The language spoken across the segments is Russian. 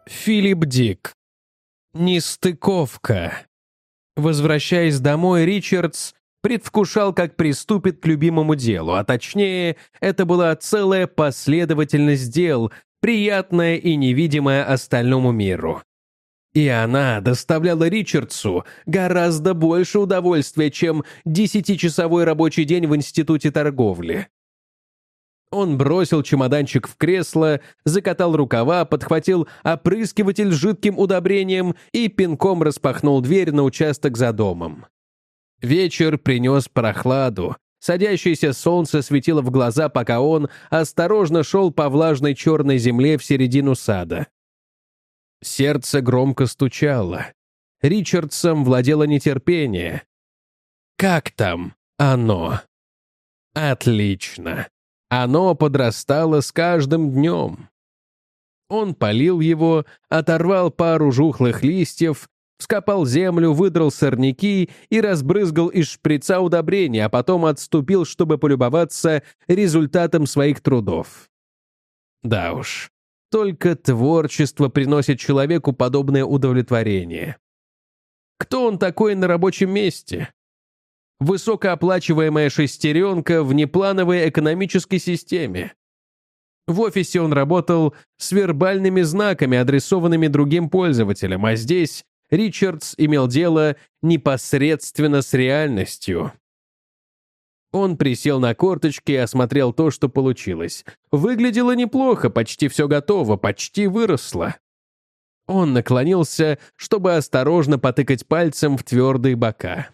Филипп Дик. Нестыковка. Возвращаясь домой, Ричардс предвкушал, как приступит к любимому делу, а точнее, это была целая последовательность дел, приятная и невидимая остальному миру. И она доставляла Ричардсу гораздо больше удовольствия, чем 10-часовой рабочий день в институте торговли. Он бросил чемоданчик в кресло, закатал рукава, подхватил опрыскиватель с жидким удобрением и пинком распахнул дверь на участок за домом. Вечер принес прохладу. Садящееся солнце светило в глаза, пока он осторожно шел по влажной черной земле в середину сада. Сердце громко стучало. Ричардсом владело нетерпение. Как там оно? Отлично. Оно подрастало с каждым днем. Он полил его, оторвал пару жухлых листьев, вскопал землю, выдрал сорняки и разбрызгал из шприца удобрения, а потом отступил, чтобы полюбоваться результатом своих трудов. Да уж, только творчество приносит человеку подобное удовлетворение. Кто он такой на рабочем месте? Высокооплачиваемая шестеренка в неплановой экономической системе. В офисе он работал с вербальными знаками, адресованными другим пользователям, а здесь Ричардс имел дело непосредственно с реальностью. Он присел на корточки и осмотрел то, что получилось. Выглядело неплохо, почти все готово, почти выросло. Он наклонился, чтобы осторожно потыкать пальцем в твердые бока.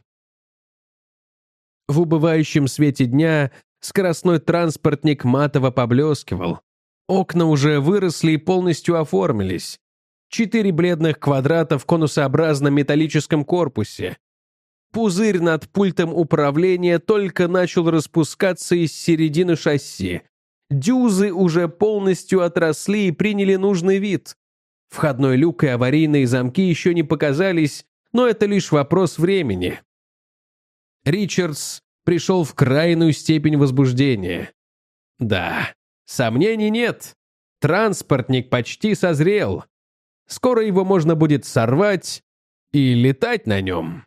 В убывающем свете дня скоростной транспортник матово поблескивал. Окна уже выросли и полностью оформились. 4 бледных квадрата в конусообразном металлическом корпусе. Пузырь над пультом управления только начал распускаться из середины шасси. Дюзы уже полностью отросли и приняли нужный вид. Входной люк и аварийные замки еще не показались, но это лишь вопрос времени. Ричардс пришел в крайнюю степень возбуждения. Да, сомнений нет. Транспортник почти созрел. Скоро его можно будет сорвать и летать на нем.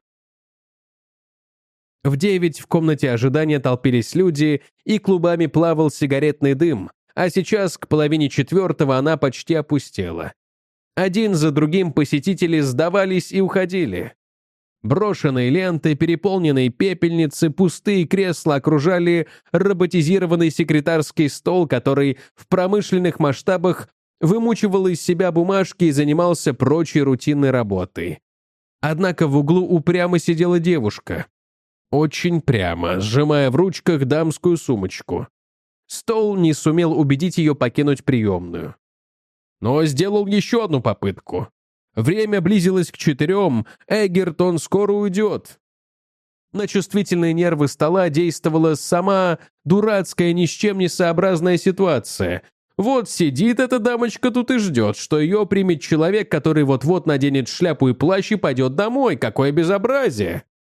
В 9 в комнате ожидания толпились люди, и клубами плавал сигаретный дым, а сейчас к 3:30 она почти опустела. Один за другим посетители сдавались и уходили. Брошенные ленты, переполненные пепельницы, пустые кресла окружали роботизированный секретарский стол, который в промышленных масштабах вымучивал из себя бумажки и занимался прочей рутинной работой. Однако в углу упрямо сидела девушка. Очень прямо, сжимая в ручках дамскую сумочку. Стол не сумел убедить ее покинуть приемную. Но сделал еще одну попытку. Время близилось к 4, Эггертон скоро уйдет. На чувствительные нервы стола действовала сама дурацкая, ни с чем не сообразная ситуация. Вот сидит эта дамочка тут и ждет, что ее примет человек, который вот-вот наденет шляпу и плащ и пойдет домой. Какое безобразие!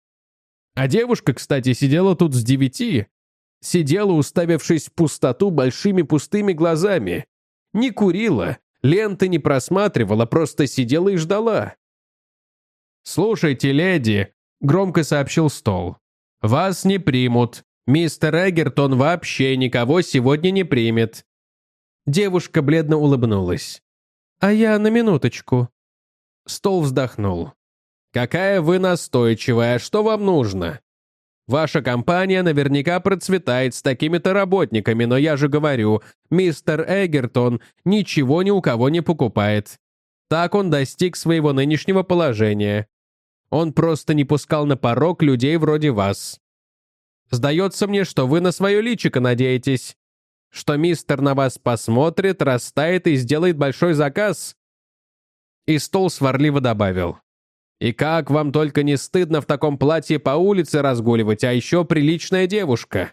А девушка, кстати, сидела тут с 9. Сидела, уставившись в пустоту большими пустыми глазами. Не курила, ленты не просматривала, просто сидела и ждала. «Слушайте, леди», — громко сообщил стол, — «вас не примут. Мистер Эггертон вообще никого сегодня не примет». Девушка бледно улыбнулась. «А я на минуточку». Стол вздохнул. «Какая вы настойчивая, что вам нужно? Ваша компания наверняка процветает с такими-то работниками, но я же говорю, мистер Эггертон ничего ни у кого не покупает. Так он достиг своего нынешнего положения. Он просто не пускал на порог людей вроде вас. Сдается мне, что вы на свое личико надеетесь, что мистер на вас посмотрит, растает и сделает большой заказ». И стол сварливо добавил. «И как вам только не стыдно в таком платье по улице разгуливать, а еще приличная девушка».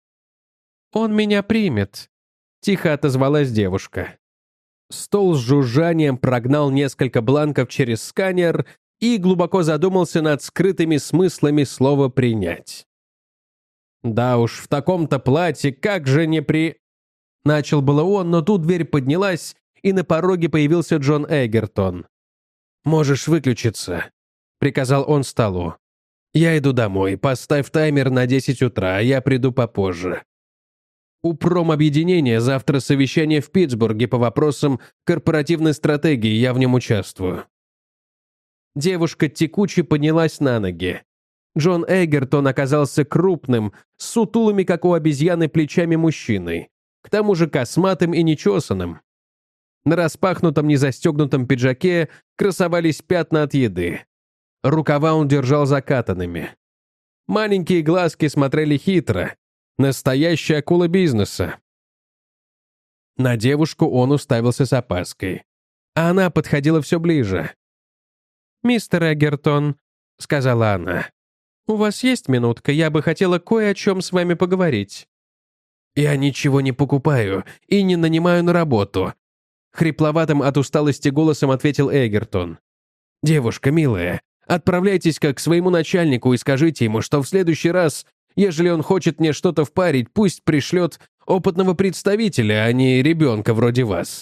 «Он меня примет», — тихо отозвалась девушка. Стол с жужжанием прогнал несколько бланков через сканер и глубоко задумался над скрытыми смыслами слова «принять». «Да уж, в таком-то платье как же не при...» Начал было он, но тут дверь поднялась, и на пороге появился Джон Эгертон. «Можешь выключиться», — приказал он столу. «Я иду домой, поставь таймер на 10 утра, а я приду попозже. У промобъединения завтра совещание в Питтсбурге по вопросам корпоративной стратегии, я в нем участвую». Девушка текуче поднялась на ноги. Джон Эгертон оказался крупным, с сутулыми, как у обезьяны, плечами мужчиной, к тому же косматым и нечесанным. На распахнутом незастегнутом пиджаке красовались пятна от еды. Рукава он держал закатанными. Маленькие глазки смотрели хитро. Настоящая акула бизнеса. На девушку он уставился с опаской. А она подходила все ближе. «Мистер Эгертон», — сказала она, — «у вас есть минутка? Я бы хотела кое о чем с вами поговорить». «Я ничего не покупаю и не нанимаю на работу», — хрипловатым от усталости голосом ответил Эгертон. «Девушка, милая, отправляйтесь-ка к своему начальнику и скажите ему, что в следующий раз, ежели он хочет мне что-то впарить, пусть пришлет опытного представителя, а не ребенка вроде вас».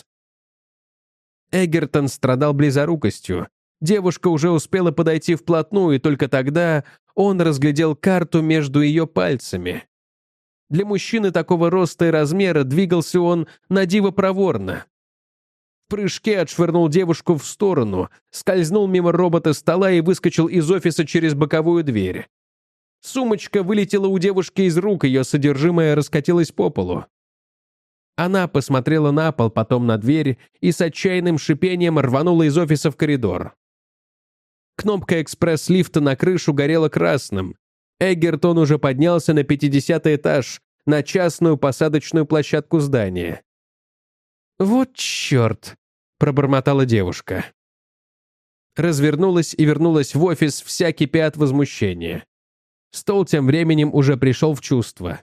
Эгертон страдал близорукостью. Девушка уже успела подойти вплотную, и только тогда он разглядел карту между ее пальцами. Для мужчины такого роста и размера двигался он на диво проворно. В прыжке отшвырнул девушку в сторону, скользнул мимо робота стола и выскочил из офиса через боковую дверь. Сумочка вылетела у девушки из рук, ее содержимое раскатилось по полу. Она посмотрела на пол, потом на дверь и с отчаянным шипением рванула из офиса в коридор. Кнопка экспресс-лифта на крышу горела красным. Эгертон уже поднялся на 50-й этаж, на частную посадочную площадку здания. «Вот черт!» — пробормотала девушка. Развернулась и вернулась в офис, вся кипя от возмущения. Стол тем временем уже пришел в чувство.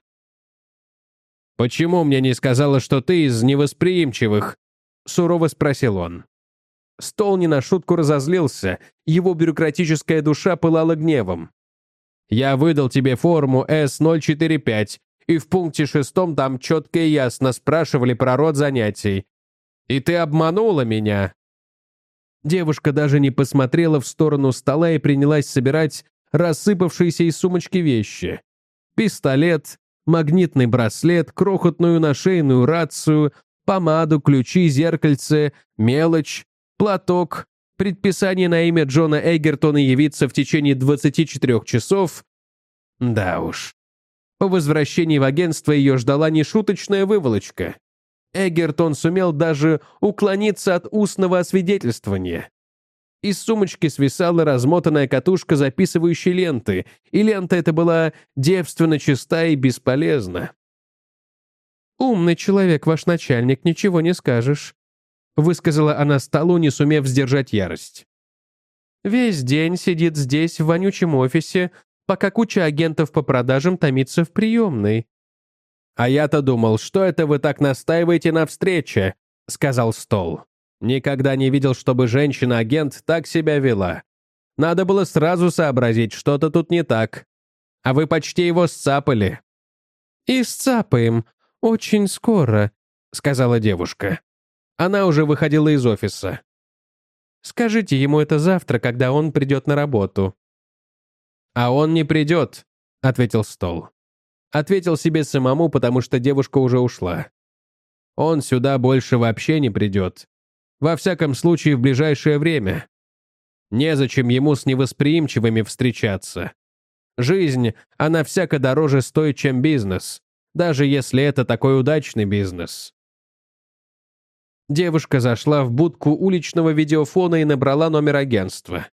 «Почему мне не сказала, что ты из невосприимчивых?» — сурово спросил он. Стол не на шутку разозлился, его бюрократическая душа пылала гневом. «Я выдал тебе форму С-045, и в пункте 6 там четко и ясно спрашивали про род занятий. И ты обманула меня!» Девушка даже не посмотрела в сторону стола и принялась собирать рассыпавшиеся из сумочки вещи. Пистолет, магнитный браслет, крохотную нашейную рацию, помаду, ключи, зеркальце, мелочь, платок, предписание на имя Джона Эгертона явиться в течение 24 часов. Да уж. По возвращении в агентство ее ждала нешуточная выволочка. Эгертон сумел даже уклониться от устного освидетельствования. Из сумочки свисала размотанная катушка записывающей ленты, и лента эта была девственно чиста и бесполезна. «Умный человек, ваш начальник, ничего не скажешь», — высказала она столу, не сумев сдержать ярость. «Весь день сидит здесь, в вонючем офисе, пока куча агентов по продажам томится в приемной». «А я-то думал, что это вы так настаиваете на встрече», — сказал Стол. «Никогда не видел, чтобы женщина-агент так себя вела. Надо было сразу сообразить, что-то тут не так. А вы почти его сцапали». «И сцапаем. Очень скоро», — сказала девушка. Она уже выходила из офиса. «Скажите ему это завтра, когда он придет на работу». «А он не придет», — ответил Стол. Ответил себе самому, потому что девушка уже ушла. «Он сюда больше вообще не придет. Во всяком случае, в ближайшее время. Незачем ему с невосприимчивыми встречаться. Жизнь, она всяко дороже стоит, чем бизнес, даже если это такой удачный бизнес». Девушка зашла в будку уличного видеофона и набрала номер агентства.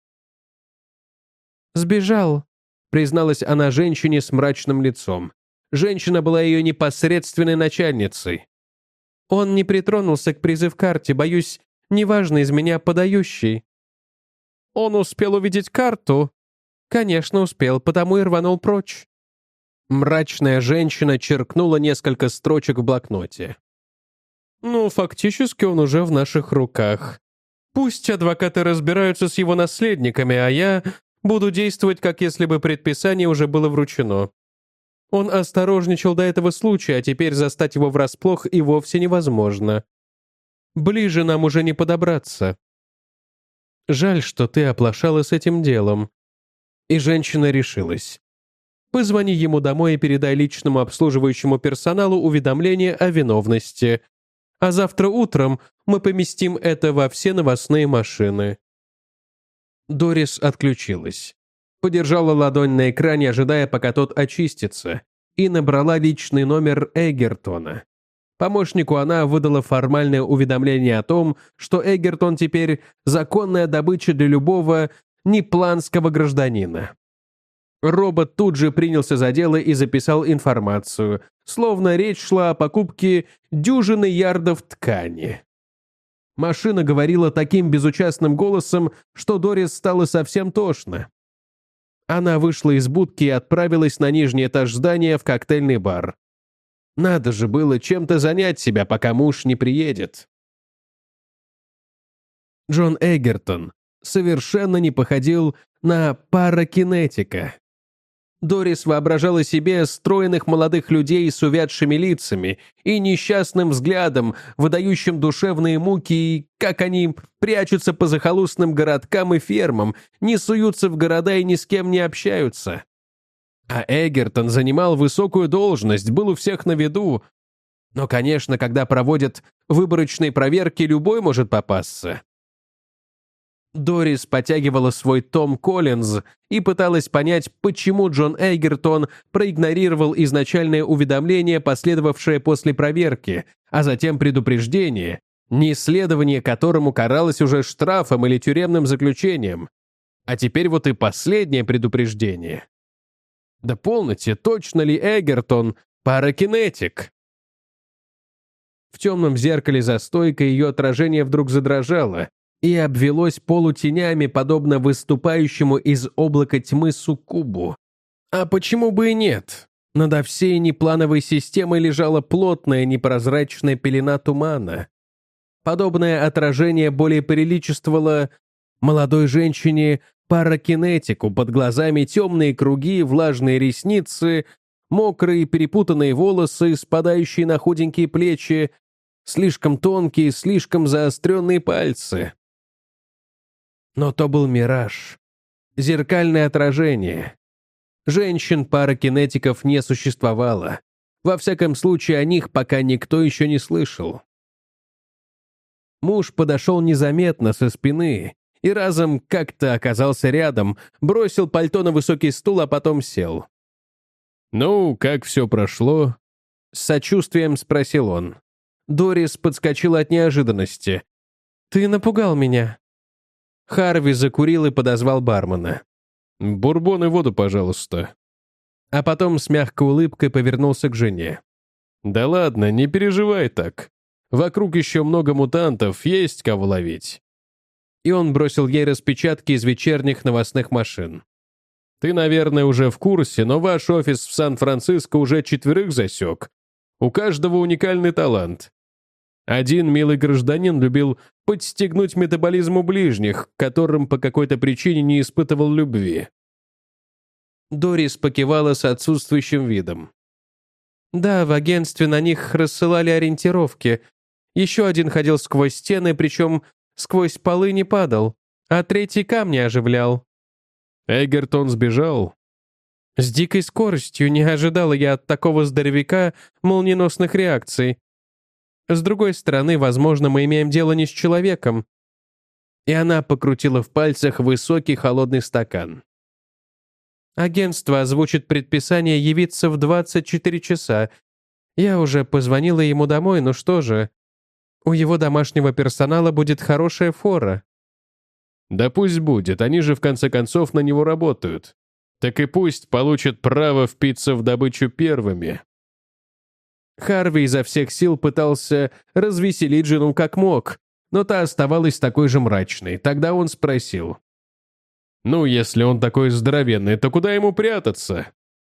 «Сбежал», — призналась она женщине с мрачным лицом. Женщина была ее непосредственной начальницей. «Он не притронулся к призыв-карте, боюсь, неважно из меня подающий». «Он успел увидеть карту?» «Конечно, успел, потому и рванул прочь». Мрачная женщина черкнула несколько строчек в блокноте. «Ну, фактически он уже в наших руках. Пусть адвокаты разбираются с его наследниками, а я буду действовать, как если бы предписание уже было вручено. Он осторожничал до этого случая, а теперь застать его врасплох и вовсе невозможно. Ближе нам уже не подобраться. Жаль, что ты оплошала с этим делом». И женщина решилась. «Позвони ему домой и передай личному обслуживающему персоналу уведомление о виновности. А завтра утром мы поместим это во все новостные машины». Дорис отключилась. Подержала ладонь на экране, ожидая, пока тот очистится, и набрала личный номер Эгертона. Помощнику она выдала формальное уведомление о том, что Эгертон теперь законная добыча для любого непланского гражданина. Робот тут же принялся за дело и записал информацию, словно речь шла о покупке дюжины ярдов ткани. Машина говорила таким безучастным голосом, что Дорис стало совсем тошно. Она вышла из будки и отправилась на нижний этаж здания в коктейльный бар. Надо же было чем-то занять себя, пока муж не приедет. Джон Эгертон совершенно не походил на паракинетика. Дорис воображала себе стройных молодых людей с увядшими лицами и несчастным взглядом, выдающим душевные муки, и как они прячутся по захолустным городкам и фермам, не суются в города и ни с кем не общаются. А Эгертон занимал высокую должность, был у всех на виду. Но, конечно, когда проводят выборочные проверки, любой может попасться. Дорис потягивала свой Том Коллинз и пыталась понять, почему Джон Эгертон проигнорировал изначальное уведомление, последовавшее после проверки, а затем предупреждение, неисследование которому каралось уже штрафом или тюремным заключением. А теперь вот и последнее предупреждение. Да полноте, точно ли Эгертон паракинетик? В темном зеркале за стойкой ее отражение вдруг задрожало и обвелось полутенями, подобно выступающему из облака тьмы суккубу. А почему бы и нет? Надо всей неплановой системой лежала плотная непрозрачная пелена тумана. Подобное отражение более приличествовало молодой женщине паракинетику, под глазами темные круги, влажные ресницы, мокрые перепутанные волосы, спадающие на худенькие плечи, слишком тонкие, слишком заостренные пальцы. Но то был мираж, зеркальное отражение. Женщин-паракинетиков не существовало. Во всяком случае, о них пока никто еще не слышал. Муж подошел незаметно со спины и разом как-то оказался рядом, бросил пальто на высокий стул, а потом сел. «Ну, как все прошло?» — с сочувствием спросил он. Дорис подскочила от неожиданности. «Ты напугал меня». Харви закурил и подозвал бармена. «Бурбон и воду, пожалуйста». А потом с мягкой улыбкой повернулся к жене. «Да ладно, не переживай так. Вокруг еще много мутантов, есть кого ловить». И он бросил ей распечатки из вечерних новостных машин. «Ты, наверное, уже в курсе, но ваш офис в Сан-Франциско уже 4 засек. У каждого уникальный талант. Один милый гражданин любил подстегнуть метаболизм у ближних, к которым по какой-то причине не испытывал любви». Дорис покивала с отсутствующим видом. «Да, в агентстве на них рассылали ориентировки. Еще один ходил сквозь стены, причем сквозь полы не падал, а третий камни оживлял». «Эгертон сбежал?» «С дикой скоростью, не ожидала я от такого здоровяка молниеносных реакций. С другой стороны, возможно, мы имеем дело не с человеком». И она покрутила в пальцах высокий холодный стакан. «Агентство озвучит предписание явиться в 24 часа. Я уже позвонила ему домой, ну что же, у его домашнего персонала будет хорошая фора». «Да пусть будет, они же в конце концов на него работают. Так и пусть получат право впиться в добычу первыми». Харви изо всех сил пытался развеселить жену как мог, но та оставалась такой же мрачной. Тогда он спросил: «Ну, если он такой здоровенный, то куда ему прятаться?»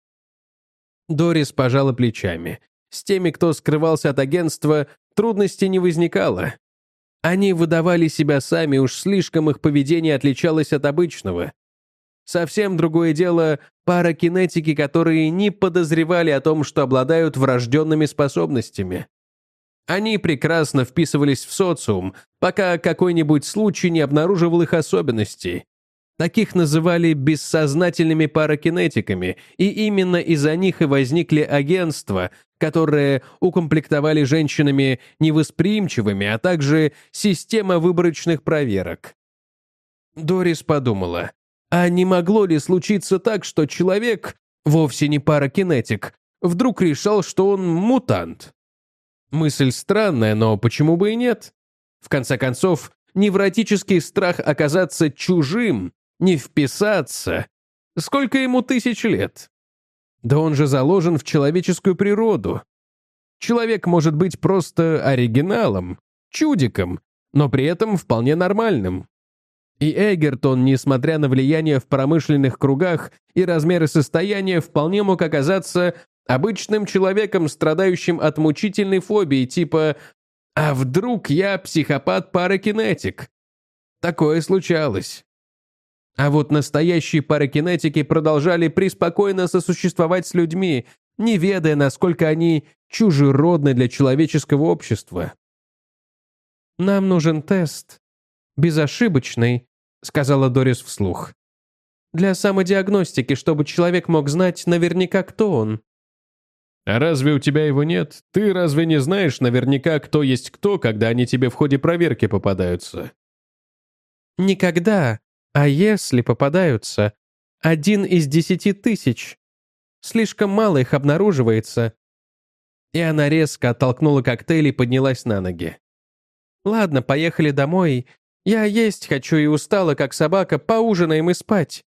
Дорис пожала плечами. С теми, кто скрывался от агентства, трудностей не возникало. Они выдавали себя сами, уж слишком их поведение отличалось от обычного. Совсем другое дело паракинетики, которые не подозревали о том, что обладают врожденными способностями. Они прекрасно вписывались в социум, пока какой-нибудь случай не обнаруживал их особенностей. Таких называли бессознательными паракинетиками, и именно из-за них и возникли агентства, которые укомплектовали женщинами невосприимчивыми, а также система выборочных проверок. Дорис подумала, а не могло ли случиться так, что человек, вовсе не паракинетик, вдруг решал, что он мутант? Мысль странная, но почему бы и нет? В конце концов, невротический страх оказаться чужим, не вписаться. Сколько ему 1000 лет? Да он же заложен в человеческую природу. Человек может быть просто оригиналом, чудиком, но при этом вполне нормальным. И Эгертон, несмотря на влияние в промышленных кругах и размеры состояния, вполне мог оказаться обычным человеком, страдающим от мучительной фобии, типа «А вдруг я психопат-паракинетик?» Такое случалось. А вот настоящие паракинетики продолжали преспокойно сосуществовать с людьми, не ведая, насколько они чужеродны для человеческого общества. «Нам нужен тест. Безошибочный», — сказала Дорис вслух. «Для самодиагностики, чтобы человек мог знать наверняка, кто он». «А разве у тебя его нет? Ты разве не знаешь наверняка, кто есть кто, когда они тебе в ходе проверки попадаются?» «Никогда. А если попадаются? 1 из 10 000. Слишком мало их обнаруживается». И она резко оттолкнула коктейль и поднялась на ноги. «Ладно, поехали домой. Я есть хочу и устала, как собака, поужинаем и спать».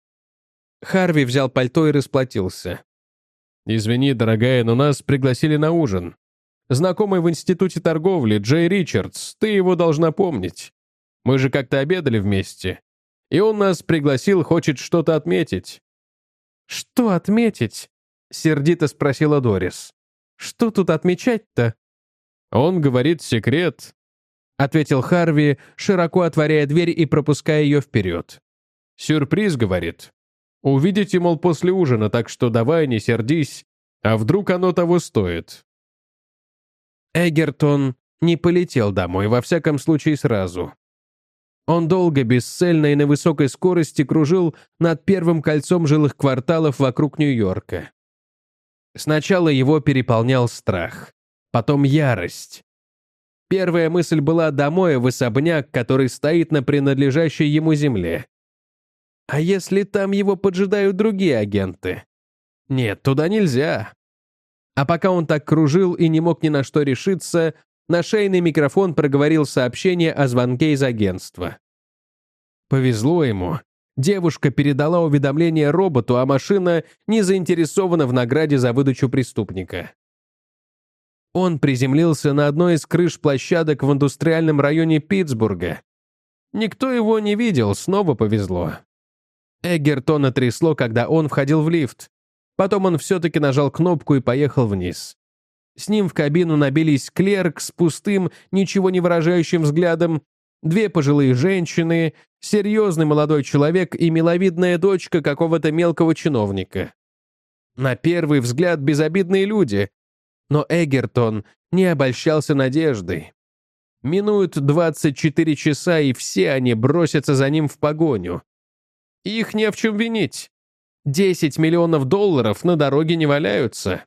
Харви взял пальто и расплатился. «Извини, дорогая, но нас пригласили на ужин. Знакомый в институте торговли, Джей Ричардс, ты его должна помнить. Мы же как-то обедали вместе. И он нас пригласил, хочет что-то отметить». «Что отметить?» — сердито спросила Дорис. «Что тут отмечать-то?» «Он говорит секрет», — ответил Харви, широко отворяя дверь и пропуская ее вперед. «Сюрприз, — говорит. Увидите, мол, после ужина, так что давай, не сердись, а вдруг оно того стоит». Эгертон не полетел домой, во всяком случае сразу. Он долго, бесцельно и на высокой скорости кружил над первым кольцом жилых кварталов вокруг Нью-Йорка. Сначала его переполнял страх, потом ярость. Первая мысль была домой, в особняк, который стоит на принадлежащей ему земле. А если там его поджидают другие агенты? Нет, туда нельзя. А пока он так кружил и не мог ни на что решиться, на шейный микрофон проговорил сообщение о звонке из агентства. Повезло ему. Девушка передала уведомление роботу, а машина не заинтересована в награде за выдачу преступника. Он приземлился на одной из крыш площадок в индустриальном районе Питтсбурга. Никто его не видел, снова повезло. Эгертона трясло, когда он входил в лифт. Потом он все-таки нажал кнопку и поехал вниз. С ним в кабину набились клерк с пустым, ничего не выражающим взглядом, 2 пожилые женщины, серьезный молодой человек и миловидная дочка какого-то мелкого чиновника. На первый взгляд безобидные люди, но Эгертон не обольщался надеждой. Минуют 24 часа, и все они бросятся за ним в погоню. Их не в чем винить. $10 миллионов на дороге не валяются.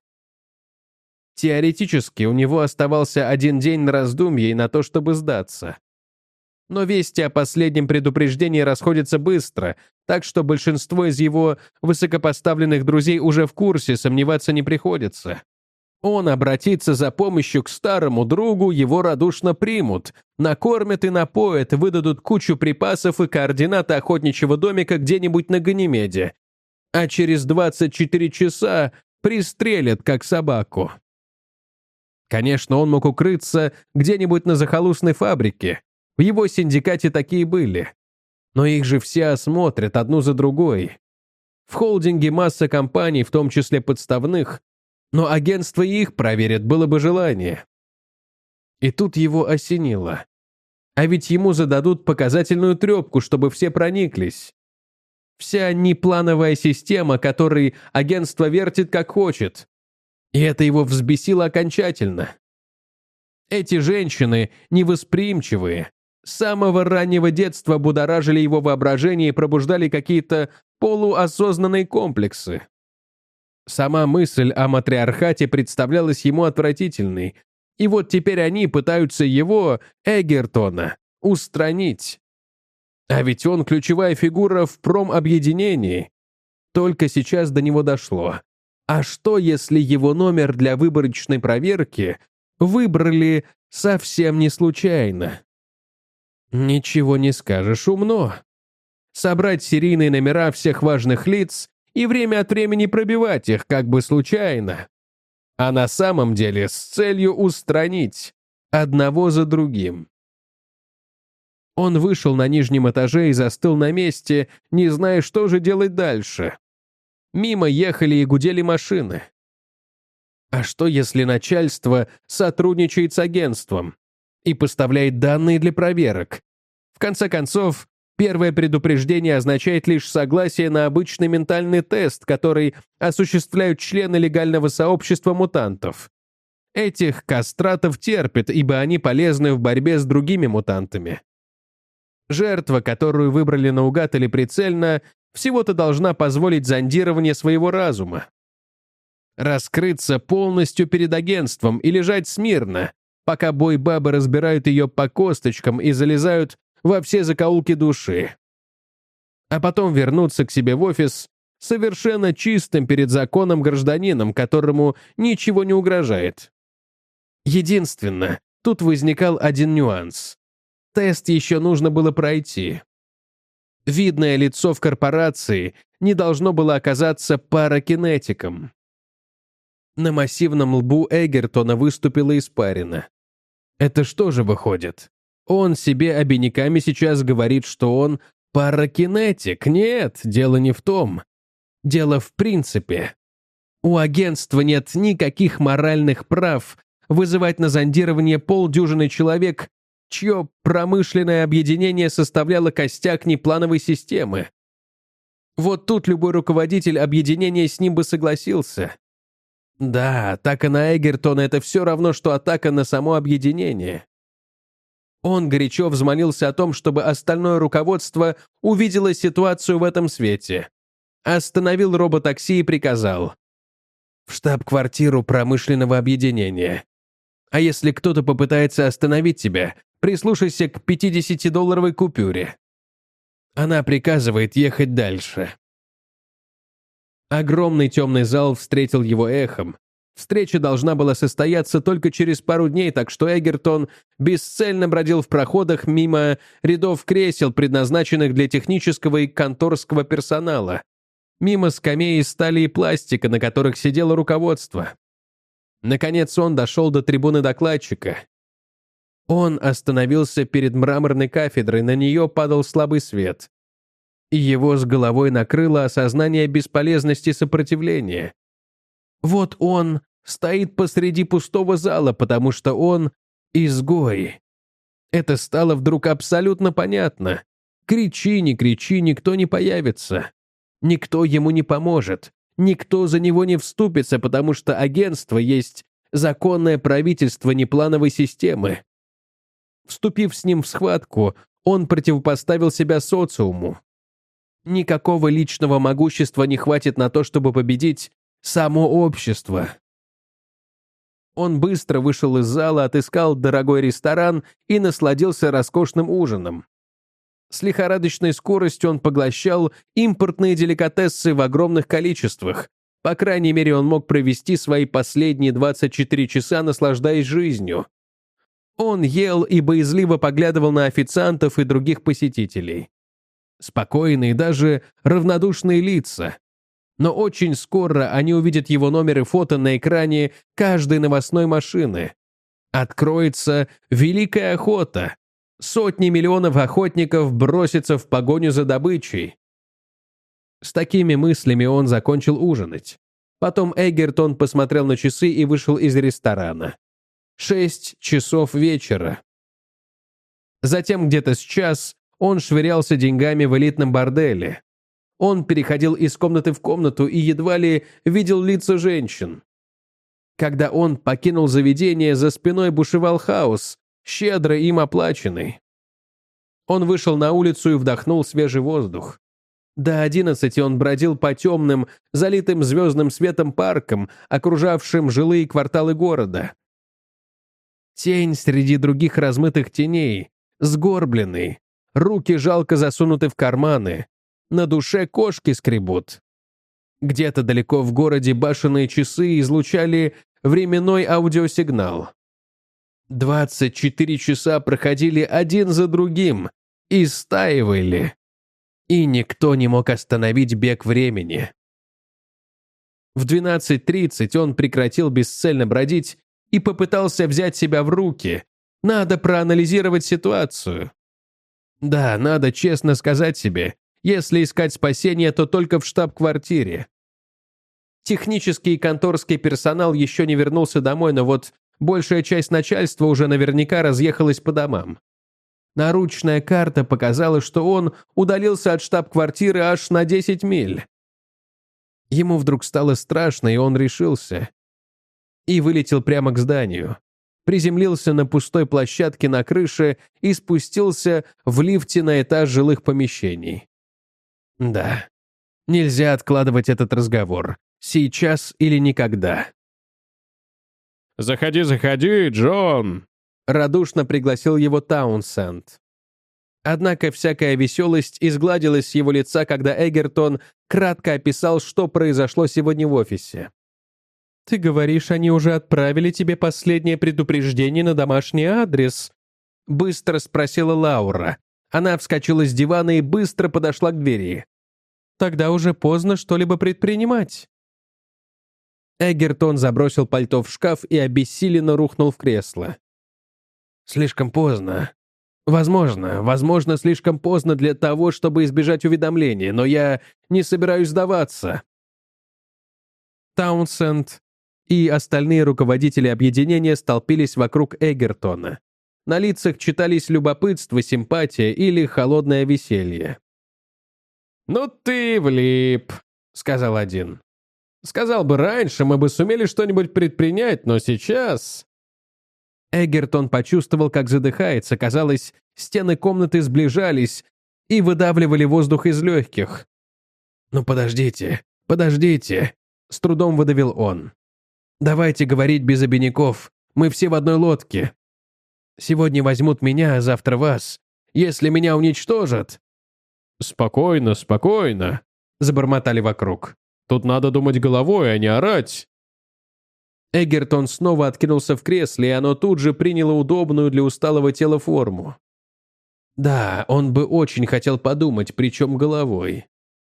Теоретически у него оставался 1 день на раздумье и на то, чтобы сдаться. Но вести о последнем предупреждении расходятся быстро, так что большинство из его высокопоставленных друзей уже в курсе, сомневаться не приходится. Он обратится за помощью к старому другу, его радушно примут, накормят и напоят, выдадут кучу припасов и координаты охотничьего домика где-нибудь на Ганимеде, а через 24 часа пристрелят, как собаку. Конечно, он мог укрыться где-нибудь на захолустной фабрике. В его синдикате такие были. Но их же все осмотрят одну за другой. В холдинге масса компаний, в том числе подставных, но агентство их проверят, было бы желание. И тут его осенило. А ведь ему зададут показательную трепку, чтобы все прониклись. Вся неплановая система, которой агентство вертит как хочет. И это его взбесило окончательно. Эти женщины невосприимчивые. С самого раннего детства будоражили его воображение и пробуждали какие-то полуосознанные комплексы. Сама мысль о матриархате представлялась ему отвратительной, и вот теперь они пытаются его, Эгертона, устранить. А ведь он ключевая фигура в промобъединении. Только сейчас до него дошло. А что, если его номер для выборочной проверки выбрали совсем не случайно? Ничего не скажешь, умно. Собрать серийные номера всех важных лиц и время от времени пробивать их как бы случайно. А на самом деле с целью устранить одного за другим. Он вышел на нижнем этаже и застыл на месте, не зная, что же делать дальше. Мимо ехали и гудели машины. А что, если начальство сотрудничает с агентством и поставляет данные для проверок? В конце концов, первое предупреждение означает лишь согласие на обычный ментальный тест, который осуществляют члены легального сообщества мутантов. Этих кастратов терпят, ибо они полезны в борьбе с другими мутантами. Жертва, которую выбрали наугад или прицельно, всего-то должна позволить зондирование своего разума. Раскрыться полностью перед агентством и лежать смирно, пока бой-бабы разбирают ее по косточкам и залезают во все закоулки души. А потом вернуться к себе в офис совершенно чистым перед законом гражданином, которому ничего не угрожает. Единственно, тут возникал один нюанс. Тест еще нужно было пройти. Видное лицо в корпорации не должно было оказаться паракинетиком. На массивном лбу Эгертона выступила испарина. Это что же выходит? Он себе обиняками сейчас говорит, что он паракинетик. Нет, дело не в том. Дело в принципе. У агентства нет никаких моральных прав вызывать на зондирование полдюжины человек, чье промышленное объединение составляло костяк неплановой системы. Вот тут любой руководитель объединения с ним бы согласился. Да, атака на Эгертона — это все равно, что атака на само объединение. Он горячо взмолился о том, чтобы остальное руководство увидело ситуацию в этом свете. Остановил роботакси и приказал: в штаб-квартиру промышленного объединения. А если кто-то попытается остановить тебя, прислушайся к 50-долларовой купюре. Она приказывает ехать дальше. Огромный темный зал встретил его эхом. Встреча должна была состояться только через пару дней, так что Эгертон бесцельно бродил в проходах мимо рядов кресел, предназначенных для технического и конторского персонала, мимо скамей из стали и пластика, на которых сидело руководство. Наконец он дошел до трибуны докладчика. Он остановился перед мраморной кафедрой, на нее падал слабый свет. И его с головой накрыло осознание бесполезности сопротивления. Вот он стоит посреди пустого зала, потому что он изгой. Это стало вдруг абсолютно понятно. Кричи, не кричи, никто не появится. Никто ему не поможет. Никто за него не вступится, потому что агентство есть законное правительство неплановой системы. Вступив с ним в схватку, он противопоставил себя социуму. Никакого личного могущества не хватит на то, чтобы победить само общество. Он быстро вышел из зала, отыскал дорогой ресторан и насладился роскошным ужином. С лихорадочной скоростью он поглощал импортные деликатесы в огромных количествах. По крайней мере, он мог провести свои последние 24 часа, наслаждаясь жизнью. Он ел и боязливо поглядывал на официантов и других посетителей. Спокойные, даже равнодушные лица. Но очень скоро они увидят его номер и фото на экране каждой новостной машины. Откроется великая охота. Сотни миллионов охотников бросятся в погоню за добычей. С такими мыслями он закончил ужинать. Потом Эгертон посмотрел на часы и вышел из ресторана. 6 часов вечера. Затем где-то с час он швырялся деньгами в элитном борделе. Он переходил из комнаты в комнату и едва ли видел лица женщин. Когда он покинул заведение, за спиной бушевал хаос, щедро им оплаченный. Он вышел на улицу и вдохнул свежий воздух. До 11 он бродил по темным, залитым звездным светом паркам, окружавшим жилые кварталы города. Тень среди других размытых теней, сгорбленный, руки жалко засунуты в карманы, на душе кошки скребут. Где-то далеко в городе башенные часы излучали временной аудиосигнал. 24 часа проходили один за другим, истаивали. И никто не мог остановить бег времени. В 12:30 он прекратил бесцельно бродить и попытался взять себя в руки. Надо проанализировать ситуацию. Да, надо честно сказать себе, если искать спасение, то только в штаб-квартире. Технический и конторский персонал еще не вернулся домой, но вот большая часть начальства уже наверняка разъехалась по домам. Наручная карта показала, что он удалился от штаб-квартиры аж на 10 миль. Ему вдруг стало страшно, и он решился. И вылетел прямо к зданию. Приземлился на пустой площадке на крыше и спустился в лифте на этаж жилых помещений. Да, нельзя откладывать этот разговор. Сейчас или никогда. «Заходи, заходи, Джон!» Радушно пригласил его Таунсенд. Однако всякая веселость изгладилась с его лица, когда Эгертон кратко описал, что произошло сегодня в офисе. «Ты говоришь, они уже отправили тебе последнее предупреждение на домашний адрес?» Быстро спросила Лаура. Она вскочила с дивана и быстро подошла к двери. «Тогда уже поздно что-либо предпринимать». Эгертон забросил пальто в шкаф и обессиленно рухнул в кресло. «Слишком поздно. Возможно, слишком поздно для того, чтобы избежать уведомления, но я не собираюсь сдаваться». Таунсенд и остальные руководители объединения столпились вокруг Эгертона. На лицах читались любопытство, симпатия или холодное веселье. «Ну ты влип», — сказал один. «Сказал бы раньше, мы бы сумели что-нибудь предпринять, но сейчас...» Эгертон почувствовал, как задыхается. Казалось, стены комнаты сближались и выдавливали воздух из легких. «Ну подождите, с трудом выдавил он. «Давайте говорить без обиняков, мы все в одной лодке. Сегодня возьмут меня, а завтра вас. Если меня уничтожат...» «Спокойно, спокойно», — забормотали вокруг. «Тут надо думать головой, а не орать». Эгертон снова откинулся в кресле, и оно тут же приняло удобную для усталого тела форму. Да, он бы очень хотел подумать, причем головой.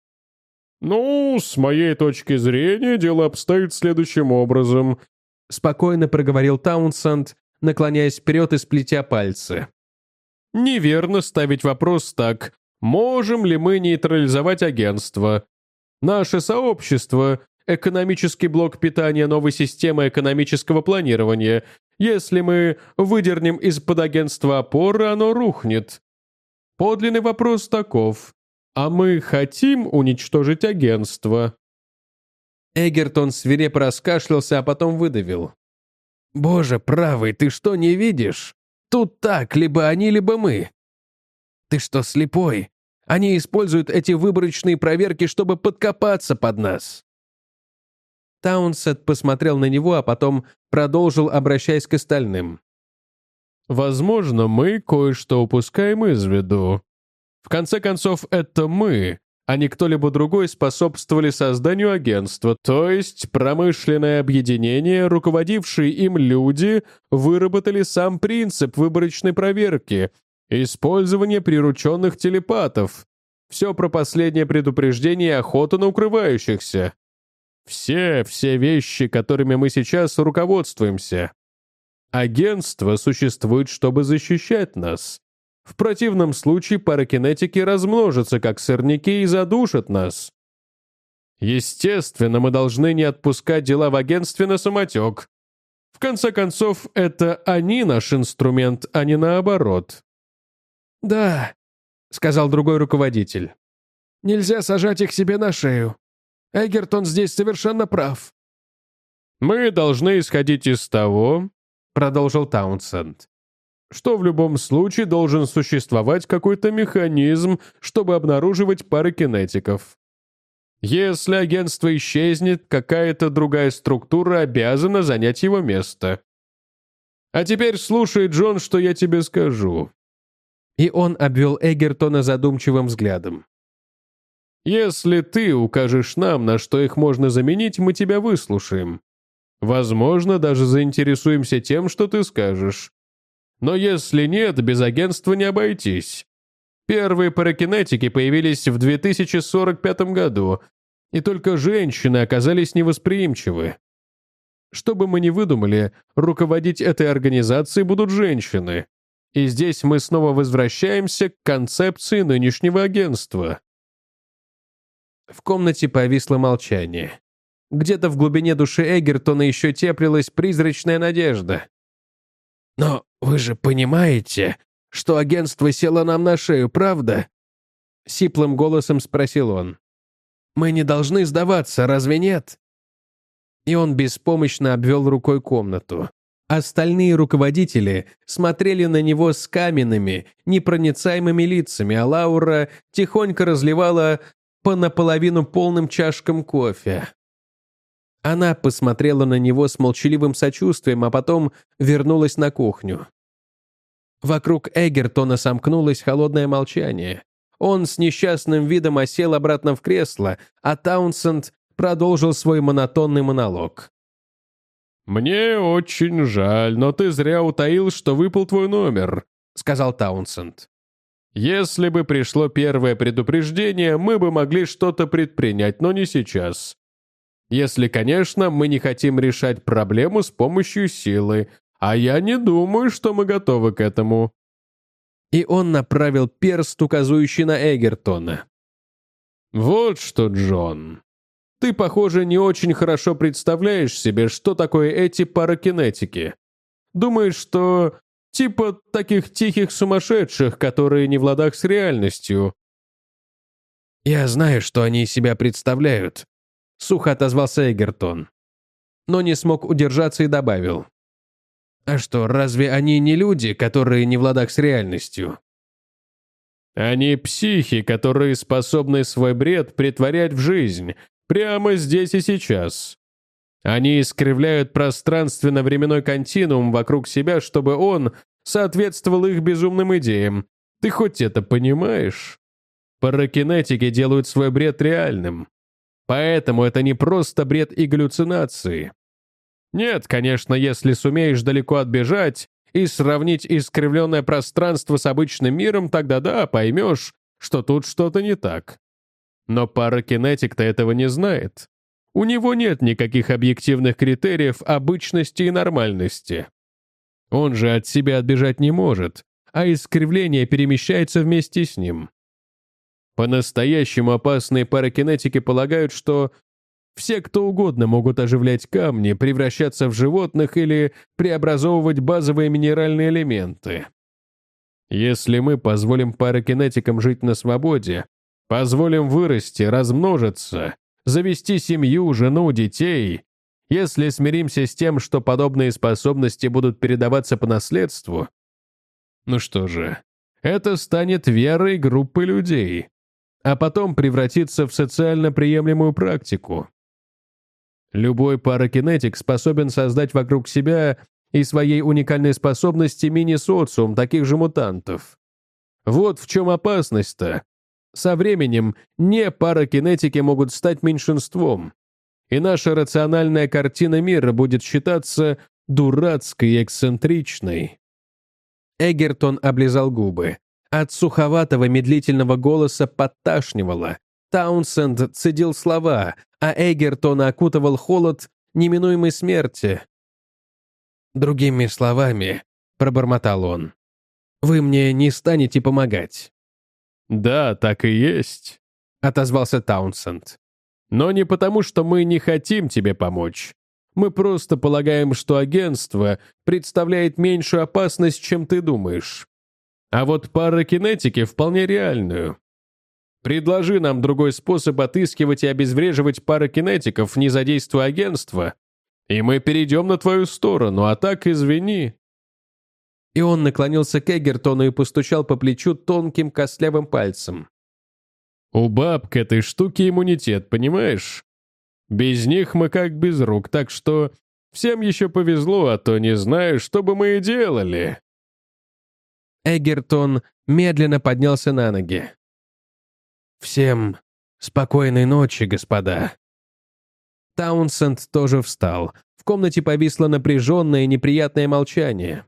«Ну, с моей точки зрения, дело обстоит следующим образом», — спокойно проговорил Таунсенд, наклоняясь вперед и сплетя пальцы. «Неверно ставить вопрос так. Можем ли мы нейтрализовать агентство? Наше сообщество — экономический блок питания новой системы экономического планирования. Если мы выдернем из-под агентства опоры, оно рухнет. Подлинный вопрос таков. А мы хотим уничтожить агентство?» Эгертон свирепо раскашлялся, а потом выдавил. «Боже правый, ты что, не видишь? Тут так, либо они, либо мы. Ты что, слепой? Они используют эти выборочные проверки, чтобы подкопаться под нас». Таунсенд посмотрел на него, а потом продолжил, обращаясь к остальным. «Возможно, мы кое-что упускаем из виду. В конце концов, это мы, а не кто-либо другой способствовали созданию агентства, то есть промышленное объединение, руководившие им люди, выработали сам принцип выборочной проверки, использование прирученных телепатов. Все про последнее предупреждение и охоту на укрывающихся. Все вещи, которыми мы сейчас руководствуемся. Агентство существует, чтобы защищать нас. В противном случае паракинетики размножатся, как сорняки, и задушат нас. Естественно, мы должны не отпускать дела в агентстве на самотек. В конце концов, это они наш инструмент, а не наоборот». «Да», — сказал другой руководитель. «Нельзя сажать их себе на шею. Эгертон здесь совершенно прав». Мы должны исходить из того, продолжил Таунсенд, что в любом случае должен существовать какой-то механизм, чтобы обнаруживать паракинетиков. Если агентство исчезнет, какая-то другая структура обязана занять его место. А теперь слушай, Джон, что я тебе скажу. И он обвел Эгертона задумчивым взглядом. Если ты укажешь нам, на что их можно заменить, мы тебя выслушаем. Возможно, даже заинтересуемся тем, что ты скажешь. Но если нет, без агентства не обойтись. Первые паракинетики появились в 2045 году, и только женщины оказались невосприимчивы. Что бы мы ни выдумали, руководить этой организацией будут женщины. И здесь мы снова возвращаемся к концепции нынешнего агентства. В комнате повисло молчание. Где-то в глубине души Эгертона еще теплилась призрачная надежда. «Но вы же понимаете, что агентство село нам на шею, правда?» Сиплым голосом спросил он. «Мы не должны сдаваться, разве нет?» И он беспомощно обвел рукой комнату. Остальные руководители смотрели на него с каменными, непроницаемыми лицами, а Лаура тихонько разливала по наполовину полным чашкам кофе. Она посмотрела на него с молчаливым сочувствием, а потом вернулась на кухню. Вокруг Эгертона сомкнулось холодное молчание. Он с несчастным видом осел обратно в кресло, а Таунсенд продолжил свой монотонный монолог. «Мне очень жаль, но ты зря утаил, что выпал твой номер», — сказал Таунсенд. «Если бы пришло первое предупреждение, мы бы могли что-то предпринять, но не сейчас. Если, конечно, мы не хотим решать проблему с помощью силы, а я не думаю, что мы готовы к этому». И он направил перст, указывающий на Эгертона. «Вот что, Джон. Ты, похоже, не очень хорошо представляешь себе, что такое эти паракинетики. Думаешь, что типа таких тихих сумасшедших, которые не в ладах с реальностью». «Я знаю, что они из себя представляют», — сухо отозвался Эгертон. Но не смог удержаться и добавил. «А что, разве они не люди, которые не в ладах с реальностью?» «Они психи, которые способны свой бред претворять в жизнь, прямо здесь и сейчас. Они искривляют пространственно-временной континуум вокруг себя, чтобы он соответствовал их безумным идеям. Ты хоть это понимаешь? Паракинетики делают свой бред реальным. Поэтому это не просто бред и галлюцинации. Нет, конечно, если сумеешь далеко отбежать и сравнить искривленное пространство с обычным миром, тогда да, поймешь, что тут что-то не так. Но паракинетик-то этого не знает. У него нет никаких объективных критериев обычности и нормальности. Он же от себя отбежать не может, а искривление перемещается вместе с ним. По-настоящему опасные паракинетики полагают, что все кто угодно могут оживлять камни, превращаться в животных или преобразовывать базовые минеральные элементы. Если мы позволим паракинетикам жить на свободе, позволим вырасти, размножиться, завести семью, жену, детей, если смиримся с тем, что подобные способности будут передаваться по наследству, ну что же, это станет верой группы людей, а потом превратится в социально приемлемую практику. Любой паракинетик способен создать вокруг себя и своей уникальной способности мини-социум таких же мутантов. Вот в чем опасность-то. Со временем не паракинетики могут стать меньшинством, и наша рациональная картина мира будет считаться дурацкой и эксцентричной. Эгертон облизал губы. От суховатого медлительного голоса подташнивало. Таунсенд цедил слова, а Эгертона окутывал холод неминуемой смерти. «Другими словами», — пробормотал он, — «вы мне не станете помогать». «Да, так и есть», — отозвался Таунсенд. «Но не потому, что мы не хотим тебе помочь. Мы просто полагаем, что агентство представляет меньшую опасность, чем ты думаешь. А вот паракинетики вполне реальную. Предложи нам другой способ отыскивать и обезвреживать паракинетиков, не задействуя агентство, и мы перейдем на твою сторону, а так извини». И он наклонился к Эгертону и постучал по плечу тонким костлявым пальцем. «У баб к этой штуке иммунитет, понимаешь? Без них мы как без рук, так что всем еще повезло, а то не знаю, что бы мы и делали». Эгертон медленно поднялся на ноги. «Всем спокойной ночи, господа». Таунсенд тоже встал. В комнате повисло напряженное и неприятное молчание.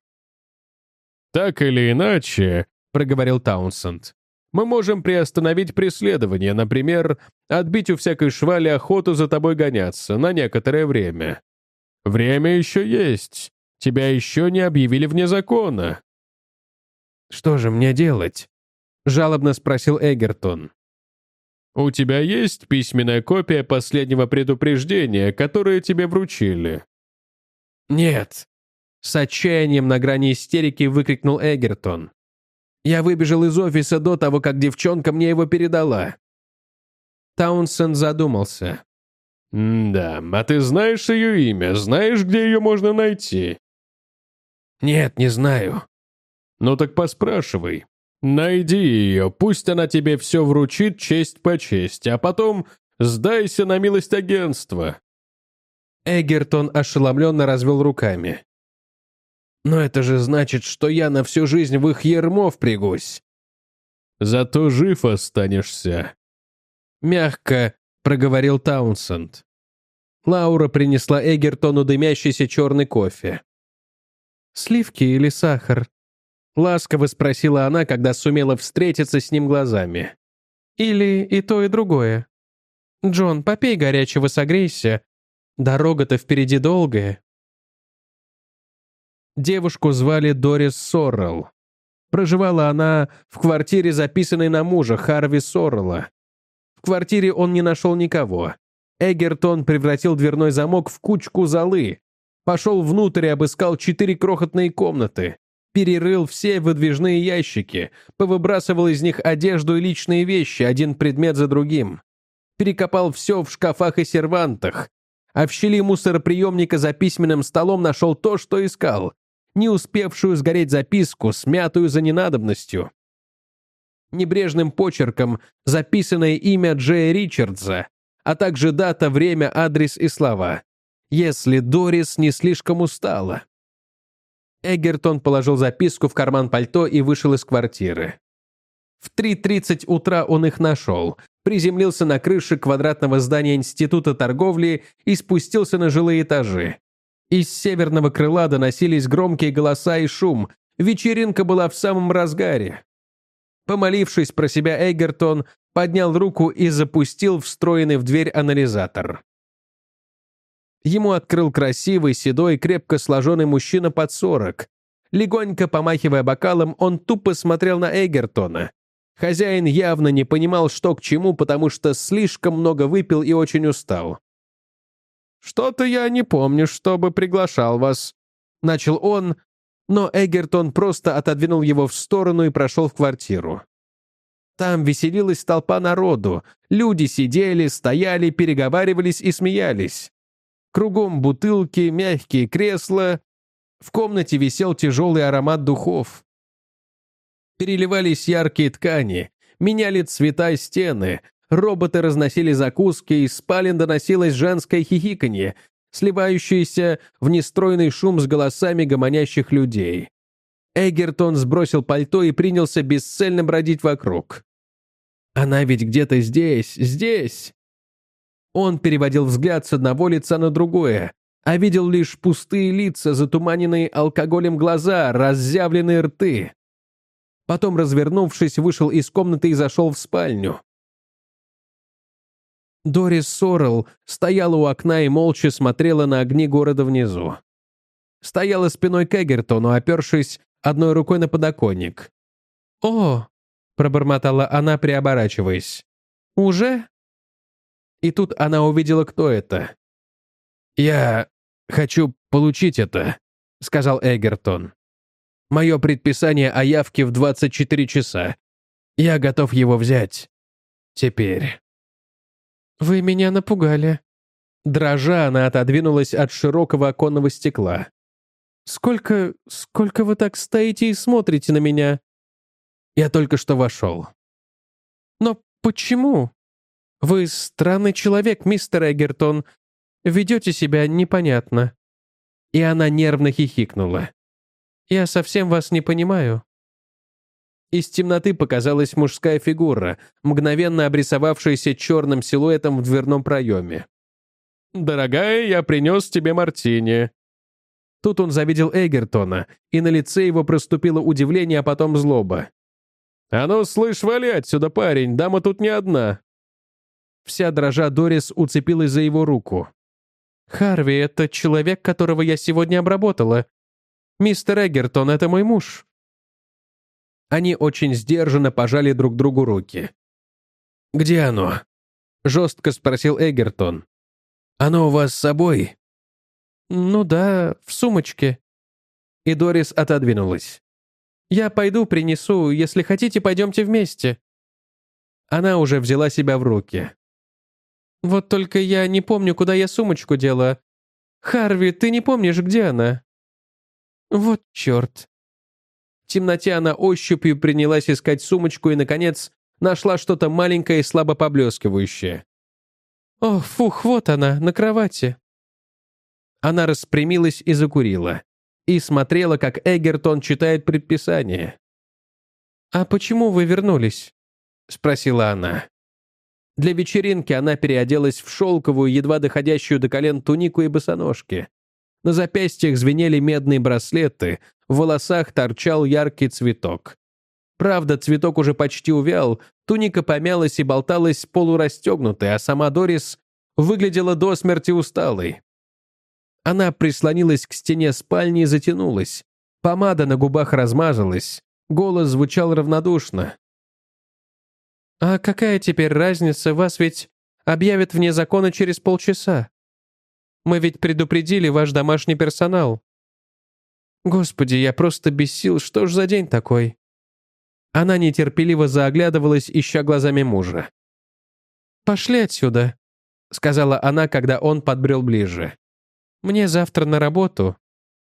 «Так или иначе», — проговорил Таунсенд, «мы можем приостановить преследование, например, отбить у всякой швали охоту за тобой гоняться на некоторое время. Время еще есть. Тебя еще не объявили вне закона». «Что же мне делать?» — жалобно спросил Эгертон. «У тебя есть письменная копия последнего предупреждения, которое тебе вручили?» «Нет», — с отчаянием на грани истерики выкрикнул Эгертон. «Я выбежал из офиса до того, как девчонка мне его передала». Таунсенд задумался. «Да, а ты знаешь ее имя? Знаешь, где ее можно найти?» «Нет, не знаю». «Ну так поспрашивай. Найди ее, пусть она тебе все вручит честь по чести, а потом сдайся на милость агентства». Эгертон ошеломленно развел руками. «Но это же значит, что я на всю жизнь в их ярмо впрягусь». «Зато жив останешься», — мягко проговорил Таунсенд. Лаура принесла Эгертону дымящийся черный кофе. «Сливки или сахар?» — ласково спросила она, когда сумела встретиться с ним глазами. «Или и то, и другое. Джон, попей горячего, согрейся. Дорога-то впереди долгая». Девушку звали Дорис Соррелл. Проживала она в квартире, записанной на мужа, Харви Соррелла. В квартире он не нашел никого. Эгертон превратил дверной замок в кучку золы. Пошел внутрь и обыскал 4 крохотные комнаты. Перерыл все выдвижные ящики, повыбрасывал из них одежду и личные вещи, один предмет за другим. Перекопал все в шкафах и сервантах. А в щели мусороприемника за письменным столом нашел то, что искал. Не успевшую сгореть записку, смятую за ненадобностью. Небрежным почерком записанное имя Джея Ричардса, а также дата, время, адрес и слова. Если Дорис не слишком устала. Эгертон положил записку в карман пальто и вышел из квартиры. В 3:30 утра он их нашел, приземлился на крыше квадратного здания Института торговли и спустился на жилые этажи. Из северного крыла доносились громкие голоса и шум, вечеринка была в самом разгаре. Помолившись про себя, Эгертон поднял руку и запустил встроенный в дверь анализатор. Ему открыл красивый, седой, крепко сложенный мужчина под 40. Легонько помахивая бокалом, он тупо смотрел на Эгертона. Хозяин явно не понимал, что к чему, потому что слишком много выпил и очень устал. «Что-то я не помню, чтобы приглашал вас», — начал он, но Эгертон просто отодвинул его в сторону и прошел в квартиру. Там веселилась толпа народу, люди сидели, стояли, переговаривались и смеялись. Кругом бутылки, мягкие кресла. В комнате висел тяжелый аромат духов. Переливались яркие ткани, меняли цвета стены, роботы разносили закуски, из спален доносилось женское хихиканье, сливающееся в нестройный шум с голосами гомонящих людей. Эгертон сбросил пальто и принялся бесцельно бродить вокруг. «Она ведь где-то здесь, здесь!» Он переводил взгляд с одного лица на другое, а видел лишь пустые лица, затуманенные алкоголем глаза, разъявленные рты. Потом, развернувшись, вышел из комнаты и зашел в спальню. Дорис Соррелл стояла у окна и молча смотрела на огни города внизу. Стояла спиной к Эгертону, опершись одной рукой на подоконник. «О!» — пробормотала она, преоборачиваясь. «Уже?» И тут она увидела, кто это. «Я хочу получить это», — сказал Эгертон. «Мое предписание о явке в 24 часа. Я готов его взять. Теперь». «Вы меня напугали». Дрожа, она отодвинулась от широкого оконного стекла. «Сколько вы так стоите и смотрите на меня?» «Я только что вошел». «Но почему? Вы странный человек, мистер Эгертон. Ведете себя непонятно». И она нервно хихикнула. «Я совсем вас не понимаю». Из темноты показалась мужская фигура, мгновенно обрисовавшаяся черным силуэтом в дверном проеме. «Дорогая, я принес тебе мартини». Тут он завидел Эгертона, и на лице его проступило удивление, а потом злоба. «А ну, слышь, вали отсюда, парень, дама тут не одна». Вся дрожа Дорис уцепилась за его руку. «Харви, это человек, которого я сегодня обработала. Мистер Эгертон, это мой муж». Они очень сдержанно пожали друг другу руки. «Где оно?» — жестко спросил Эгертон. «Оно у вас с собой?» «Ну да, в сумочке». И Дорис отодвинулась. «Я пойду принесу, если хотите, пойдемте вместе». Она уже взяла себя в руки. «Вот только я не помню, куда я сумочку дела. Харви, ты не помнишь, где она?» «Вот черт». В темноте она ощупью принялась искать сумочку и, наконец, нашла что-то маленькое и слабо поблескивающее. «О, фух, вот она, на кровати». Она распрямилась и закурила. И смотрела, как Эгертон читает предписание. «А почему вы вернулись?» — спросила она. Для вечеринки она переоделась в шелковую, едва доходящую до колен тунику и босоножки. На запястьях звенели медные браслеты, в волосах торчал яркий цветок. Правда, цветок уже почти увял, туника помялась и болталась полурастегнутой, а сама Дорис выглядела до смерти усталой. Она прислонилась к стене спальни и затянулась. Помада на губах размазалась, голос звучал равнодушно. «А какая теперь разница, вас ведь объявят вне закона через полчаса? Мы ведь предупредили ваш домашний персонал». «Господи, я просто без сил, что ж за день такой?» Она нетерпеливо заоглядывалась, ища глазами мужа. «Пошли отсюда», — сказала она, когда он подбрел ближе. «Мне завтра на работу».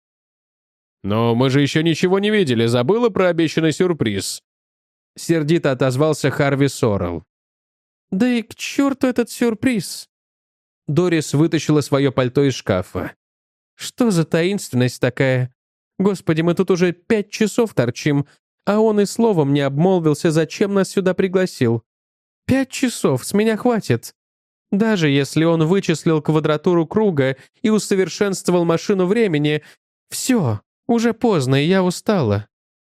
«Но мы же еще ничего не видели, забыла про обещанный сюрприз?» Сердито отозвался Харви Соррелл. «Да и к черту этот сюрприз!» Дорис вытащила свое пальто из шкафа. «Что за таинственность такая? Господи, мы тут уже 5 часов торчим, а он и словом не обмолвился, зачем нас сюда пригласил. 5 часов, с меня хватит. Даже если он вычислил квадратуру круга и усовершенствовал машину времени, все, уже поздно, и я устала».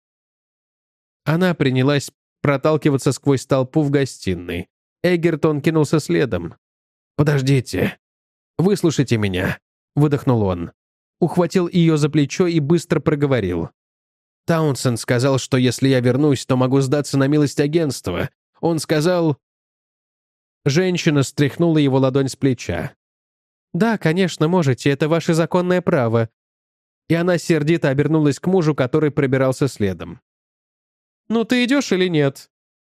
Она принялась проталкиваться сквозь толпу в гостиной. Эгертон кинулся следом. «Подождите. Выслушайте меня», — выдохнул он. Ухватил ее за плечо и быстро проговорил. «Таунсенд сказал, что если я вернусь, то могу сдаться на милость агентства. Он сказал...» Женщина стряхнула его ладонь с плеча. «Да, конечно, можете, это ваше законное право». И она сердито обернулась к мужу, который пробирался следом. «Ну ты идешь или нет?»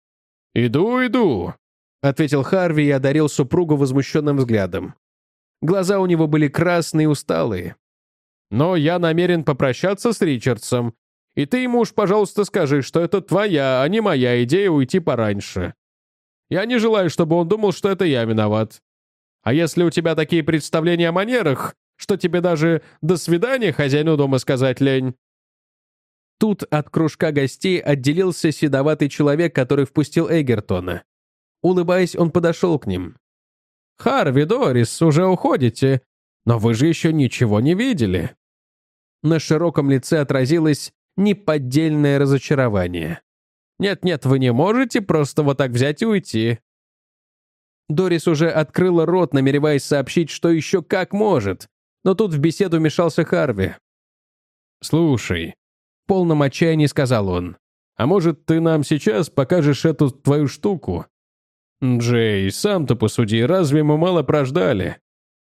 «Иду», — ответил Харви и одарил супругу возмущенным взглядом. Глаза у него были красные и усталые. «Но я намерен попрощаться с Ричардсом. И ты ему уж, пожалуйста, скажи, что это твоя, а не моя идея уйти пораньше. Я не желаю, чтобы он думал, что это я виноват. А если у тебя такие представления о манерах, что тебе даже «до свидания» хозяину дома сказать лень?» Тут от кружка гостей отделился седоватый человек, который впустил Эгертона. Улыбаясь, он подошел к ним. «Харви, Дорис, уже уходите, но вы же еще ничего не видели». На широком лице отразилось неподдельное разочарование. «Нет-нет, вы не можете просто вот так взять и уйти». Дорис уже открыла рот, намереваясь сообщить, что еще как может, но тут в беседу вмешался Харви. «Слушай», в полном отчаянии сказал он, «а может, ты нам сейчас покажешь эту твою штуку? Джей, сам-то посуди, разве мы мало прождали?»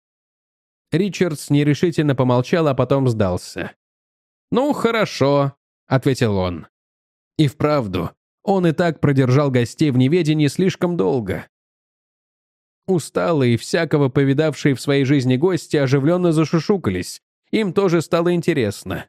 Ричардс нерешительно помолчал, а потом сдался. «Ну, хорошо», — ответил он. И вправду, он и так продержал гостей в неведении слишком долго. Усталые, всякого повидавшие в своей жизни гости оживленно зашушукались. Им тоже стало интересно.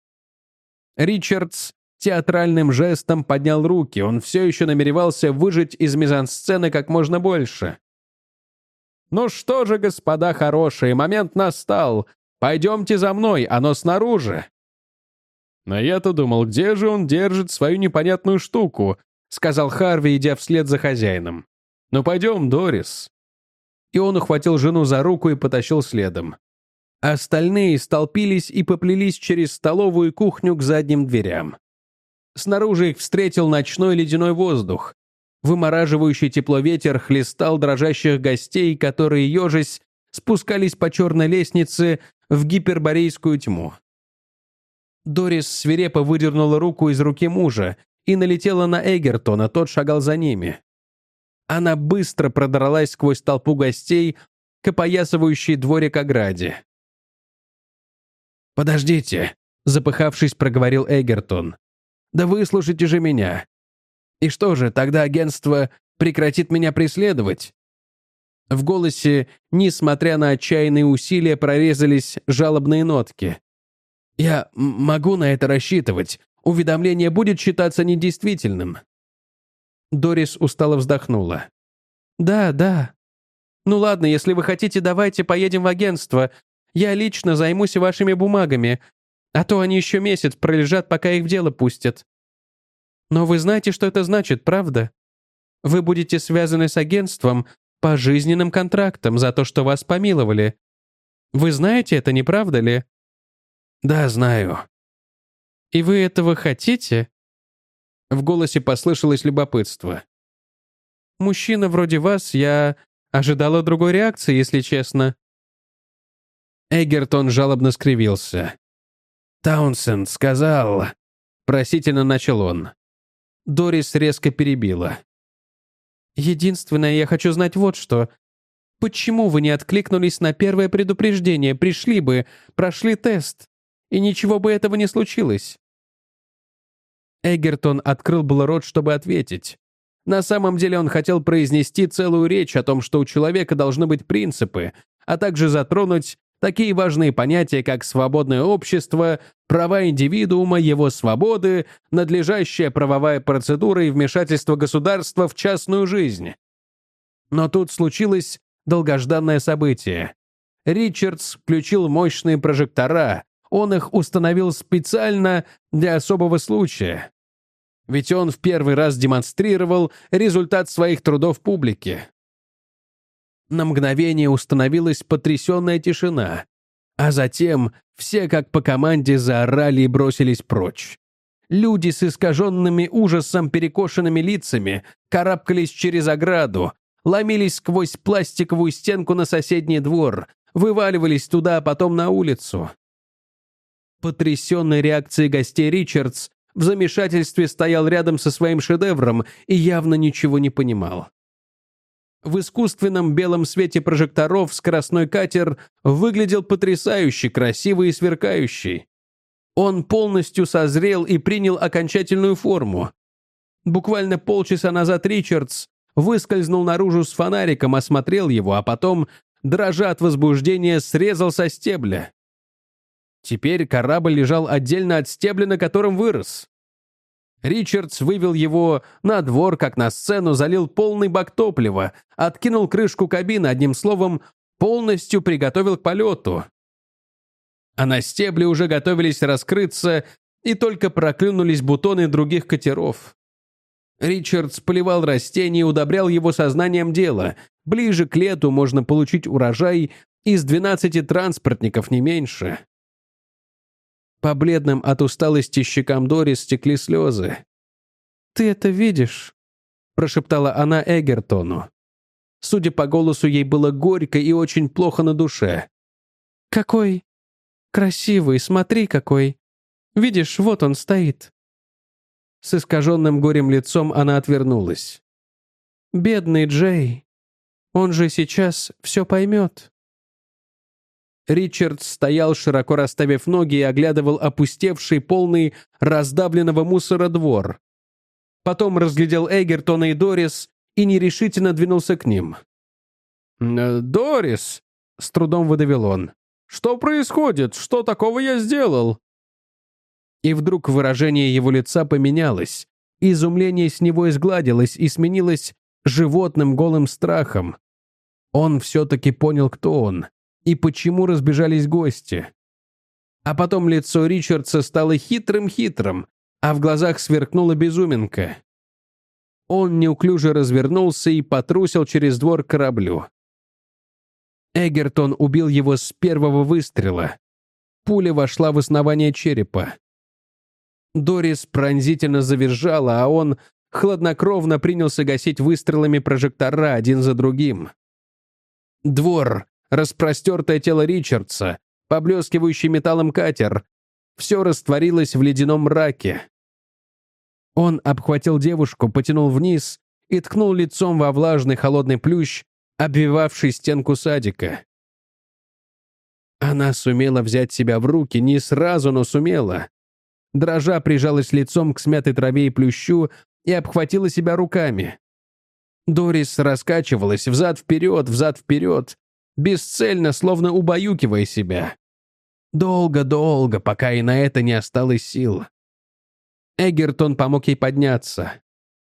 Ричардс театральным жестом поднял руки. Он все еще намеревался выжать из мизансцены как можно больше. «Ну что же, господа хорошие, момент настал. Пойдемте за мной, оно снаружи». «Но я-то думал, где же он держит свою непонятную штуку?» — сказал Харви, идя вслед за хозяином. «Ну пойдем, Дорис». И он ухватил жену за руку и потащил следом. Остальные столпились и поплелись через столовую и кухню к задним дверям. Снаружи их встретил ночной ледяной воздух. Вымораживающий тепло ветер хлестал дрожащих гостей, которые, ежась, спускались по черной лестнице в гиперборейскую тьму. Дорис свирепо выдернула руку из руки мужа и налетела на Эгертона, тот шагал за ними. Она быстро продралась сквозь толпу гостей к опоясывающей дворик ограде. «Подождите», — запыхавшись, проговорил Эгертон. «Да выслушайте же меня. И что же, тогда агентство прекратит меня преследовать?» В голосе, несмотря на отчаянные усилия, прорезались жалобные нотки. «Я могу на это рассчитывать. Уведомление будет считаться недействительным». Дорис устало вздохнула. «Да. Ну ладно, если вы хотите, давайте поедем в агентство. Я лично займусь вашими бумагами, а то они еще месяц пролежат, пока их в дело пустят. Но вы знаете, что это значит, правда? Вы будете связаны с агентством по жизненным контрактам за то, что вас помиловали. Вы знаете это, не правда ли?» «Да, знаю». «И вы этого хотите?» В голосе послышалось любопытство. «Мужчина вроде вас, я ожидала другой реакции, если честно». Эгертон жалобно скривился. «Таунсенд сказал...» Просительно начал он. Дорис резко перебила. «Единственное, я хочу знать вот что. Почему вы не откликнулись на первое предупреждение, пришли бы, прошли тест, и ничего бы этого не случилось?» Эгертон открыл было рот, чтобы ответить. На самом деле он хотел произнести целую речь о том, что у человека должны быть принципы, а также затронуть такие важные понятия, как свободное общество, права индивидуума, его свободы, надлежащая правовая процедура и вмешательство государства в частную жизнь. Но тут случилось долгожданное событие. Ричардс включил мощные прожектора, он их установил специально для особого случая. Ведь он в первый раз демонстрировал результат своих трудов публике. На мгновение установилась потрясенная тишина, а затем все как по команде заорали и бросились прочь. Люди с искаженными ужасом перекошенными лицами карабкались через ограду, ломились сквозь пластиковую стенку на соседний двор, вываливались туда, а потом на улицу. Потрясенной реакцией гостей Ричардс в замешательстве стоял рядом со своим шедевром и явно ничего не понимал. В искусственном белом свете прожекторов скоростной катер выглядел потрясающе красивый и сверкающий. Он полностью созрел и принял окончательную форму. Буквально полчаса назад Ричардс выскользнул наружу с фонариком, осмотрел его, а потом, дрожа от возбуждения, срезал со стебля. Теперь корабль лежал отдельно от стебля, на котором вырос. Ричардс вывел его на двор, как на сцену, залил полный бак топлива, откинул крышку кабины, одним словом, полностью приготовил к полету. А на стебле уже готовились раскрыться, и только проклюнулись бутоны других катеров. Ричардс поливал растения и удобрял его сознанием дела. Ближе к лету можно получить урожай из 12 транспортников, не меньше. По бледным от усталости щекам Дорис стекли слезы. «Ты это видишь?» — прошептала она Эгертону. Судя по голосу, ей было горько и очень плохо на душе. «Какой красивый, смотри какой! Видишь, вот он стоит!» С искаженным горем лицом она отвернулась. «Бедный Джей! Он же сейчас все поймет!» Ричард стоял, широко расставив ноги, и оглядывал опустевший, полный раздавленного мусора двор. Потом разглядел Эгертона и Дорис и нерешительно двинулся к ним. «Дорис!» — с трудом выдавил он. «Что происходит? Что такого я сделал?» И вдруг выражение его лица поменялось. Изумление с него изгладилось и сменилось животным голым страхом. Он все-таки понял, кто он и почему разбежались гости. А потом лицо Ричардса стало хитрым-хитрым, а в глазах сверкнула безуминка. Он неуклюже развернулся и потрусил через двор к кораблю. Эгертон убил его с первого выстрела. Пуля вошла в основание черепа. Дорис пронзительно завизжала, а он хладнокровно принялся гасить выстрелами прожектора один за другим. Двор, распростертое тело Ричардса, поблескивающий металлом катер — все растворилось в ледяном мраке. Он обхватил девушку, потянул вниз и ткнул лицом во влажный холодный плющ, обвивавший стенку садика. Она сумела взять себя в руки, не сразу, но сумела. Дрожа прижалась лицом к смятой траве и плющу и обхватила себя руками. Дорис раскачивалась взад-вперед, бесцельно, словно убаюкивая себя. Долго-долго, пока и на это не осталось сил. Эгертон помог ей подняться.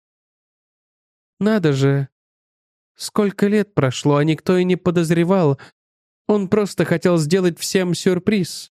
«Надо же! Сколько лет прошло, а никто и не подозревал. Он просто хотел сделать всем сюрприз».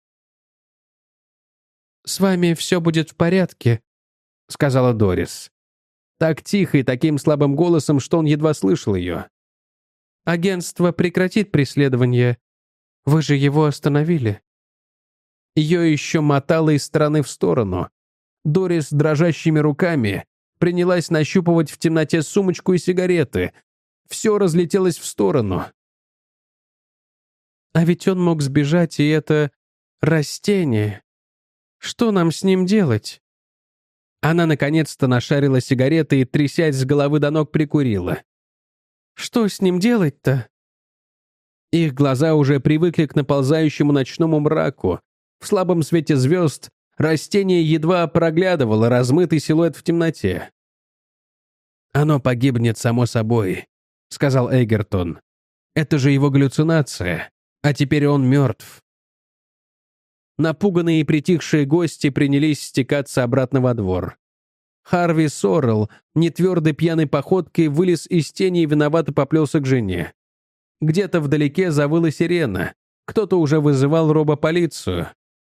«С вами все будет в порядке», — сказала Дорис. Так тихо и таким слабым голосом, что он едва слышал ее. «Агентство прекратит преследование. Вы же его остановили». Ее еще мотало из стороны в сторону. Дорис дрожащими руками принялась нащупывать в темноте сумочку и сигареты. Все разлетелось в сторону. «А ведь он мог сбежать, и это растение. Что нам с ним делать?» Она наконец-то нашарила сигареты и, трясясь с головы до ног, прикурила. «Что с ним делать-то?» Их глаза уже привыкли к наползающему ночному мраку. В слабом свете звезд растение едва проглядывало размытый силуэт в темноте. «Оно погибнет само собой», — сказал Эгертон. «Это же его галлюцинация, а теперь он мертв». Напуганные и притихшие гости принялись стекаться обратно во двор. Харви Соррелл нетвердой пьяной походкой вылез из тени и виновато поплелся к жене. Где-то вдалеке завыла сирена. Кто-то уже вызывал робополицию.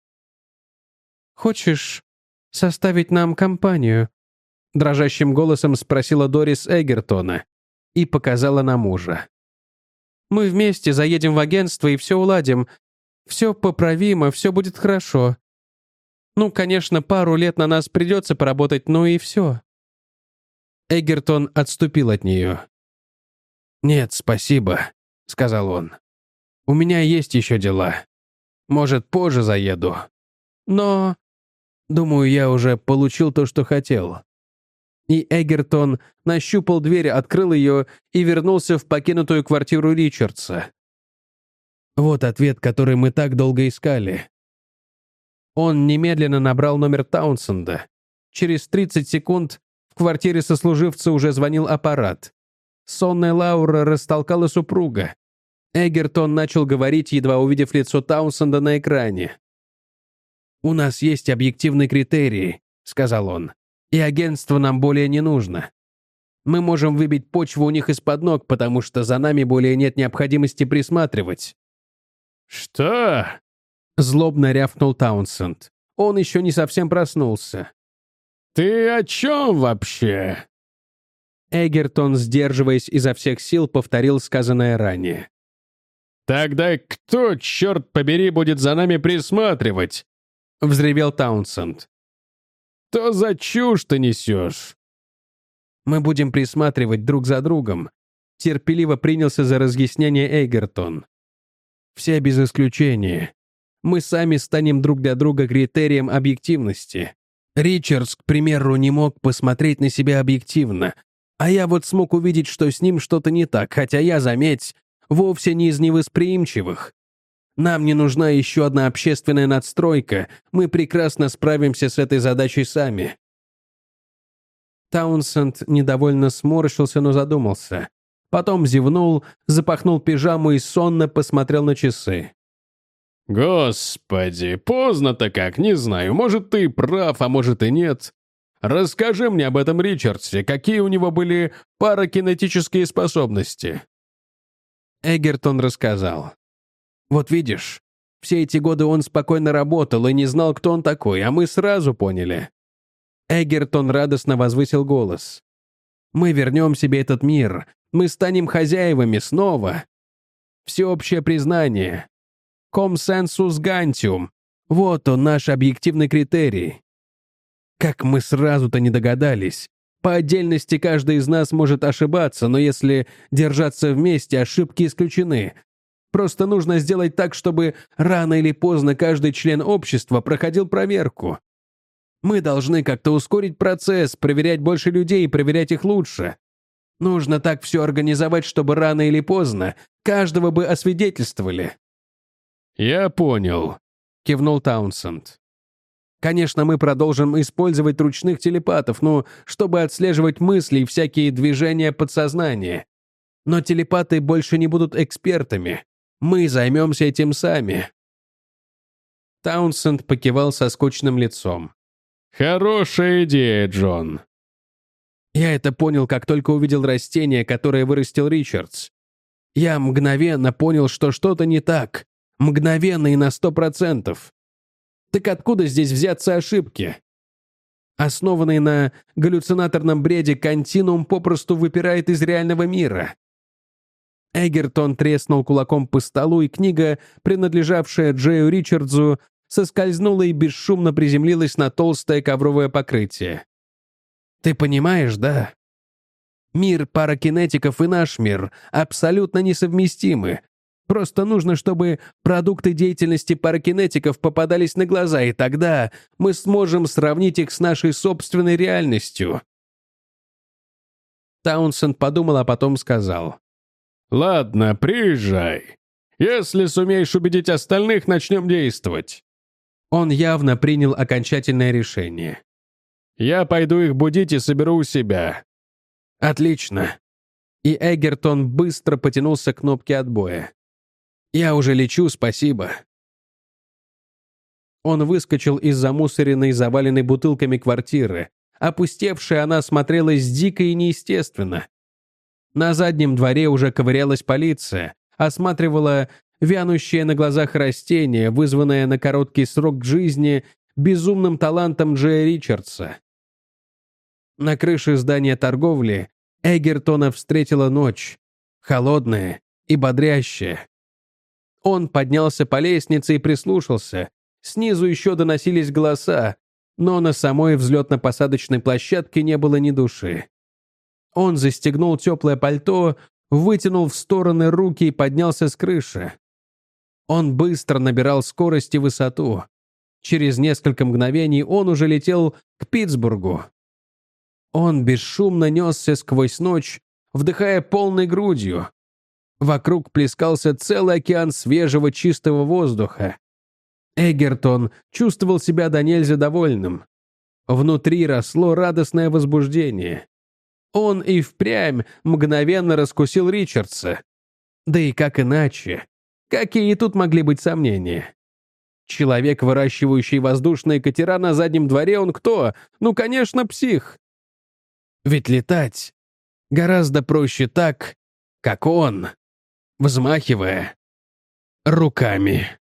«Хочешь составить нам компанию?» — дрожащим голосом спросила Дорис Эгертона и показала на мужа. «Мы вместе заедем в агентство и все уладим. Все поправимо, все будет хорошо. Ну, конечно, пару лет на нас придется поработать, но и все». Эгертон отступил от нее. «Нет, спасибо», — сказал он. «У меня есть еще дела. Может, позже заеду. Но, думаю, я уже получил то, что хотел». И Эгертон нащупал дверь, открыл ее и вернулся в покинутую квартиру Ричардса. Вот ответ, который мы так долго искали. Он немедленно набрал номер Таунсенда. Через 30 секунд в квартире сослуживца уже звонил аппарат. Сонная Лаура растолкала супруга. Эгертон начал говорить, едва увидев лицо Таунсенда на экране. «У нас есть объективные критерии», — сказал он, «и агентство нам более не нужно. Мы можем выбить почву у них из-под ног, потому что за нами более нет необходимости присматривать». «Что?» — злобно рявкнул Таунсенд. Он еще не совсем проснулся. «Ты о чем вообще?» Эгертон, сдерживаясь изо всех сил, повторил сказанное ранее. «Тогда кто, черт побери, будет за нами присматривать?» — взревел Таунсенд. «Что за чушь ты несешь?» «Мы будем присматривать друг за другом», — терпеливо принялся за разъяснение Эгертон. «Все без исключения. Мы сами станем друг для друга критерием объективности. Ричардс, к примеру, не мог посмотреть на себя объективно, а я вот смог увидеть, что с ним что-то не так, хотя я, заметь, вовсе не из невосприимчивых. Нам не нужна еще одна общественная надстройка, мы прекрасно справимся с этой задачей сами». Таунсенд недовольно сморщился, но задумался. Потом зевнул, запахнул пижаму и сонно посмотрел на часы. «Господи, поздно-то как, не знаю. Может, ты прав, а может и нет. Расскажи мне об этом Ричардсе, какие у него были паракинетические способности». Эгертон рассказал. «Вот видишь, все эти годы он спокойно работал и не знал, кто он такой, а мы сразу поняли». Эгертон радостно возвысил голос. «Мы вернем себе этот мир, мы станем хозяевами снова. Всеобщее признание. Комсенсус гантиум. Вот он, наш объективный критерий. Как мы сразу-то не догадались. По отдельности каждый из нас может ошибаться, но если держаться вместе, ошибки исключены. Просто нужно сделать так, чтобы рано или поздно каждый член общества проходил проверку. Мы должны как-то ускорить процесс, проверять больше людей и проверять их лучше. Нужно так все организовать, чтобы рано или поздно каждого бы освидетельствовали». «Я понял», — кивнул Таунсенд. «Конечно, мы продолжим использовать ручных телепатов, чтобы отслеживать мысли и всякие движения подсознания. Но телепаты больше не будут экспертами. Мы займемся этим сами». Таунсенд покивал со скучным лицом. «Хорошая идея, Джон». «Я это понял, как только увидел растение, которое вырастил Ричардс. Я мгновенно понял, что что-то не так. Мгновенно и на 100%. Так откуда здесь взяться ошибки? Основанный на галлюцинаторном бреде континуум попросту выпирает из реального мира». Эгертон треснул кулаком по столу, и книга, принадлежавшая Джею Ричардсу, соскользнула и бесшумно приземлилась на толстое ковровое покрытие. «Ты понимаешь, да? Мир паракинетиков и наш мир абсолютно несовместимы. Просто нужно, чтобы продукты деятельности паракинетиков попадались на глаза, и тогда мы сможем сравнить их с нашей собственной реальностью». Таунсенд подумал, а потом сказал. «Ладно, приезжай. Если сумеешь убедить остальных, начнем действовать». Он явно принял окончательное решение. «Я пойду их будить и соберу у себя». «Отлично». И Эгертон быстро потянулся к кнопке отбоя. «Я уже лечу, спасибо». Он выскочил из замусоренной, заваленной бутылками квартиры. Опустевшая она смотрелась дико и неестественно. На заднем дворе уже ковырялась полиция, осматривала вянущее на глазах растение, вызванное на короткий срок жизни безумным талантом Джея Ричардса. На крыше здания торговли Эгертона встретила ночь, холодная и бодрящая. Он поднялся по лестнице и прислушался. Снизу еще доносились голоса, но на самой взлетно-посадочной площадке не было ни души. Он застегнул теплое пальто, вытянул в стороны руки и поднялся с крыши. Он быстро набирал скорость и высоту. Через несколько мгновений он уже летел к Питтсбургу. Он бесшумно несся сквозь ночь, вдыхая полной грудью. Вокруг плескался целый океан свежего чистого воздуха. Эгертон чувствовал себя до нельзя довольным. Внутри росло радостное возбуждение. Он и впрямь мгновенно раскусил Ричардса. Да и как иначе? Какие тут могли быть сомнения? Человек, выращивающий воздушные катера на заднем дворе, он кто? Конечно, псих. Ведь летать гораздо проще так, как он, взмахивая руками.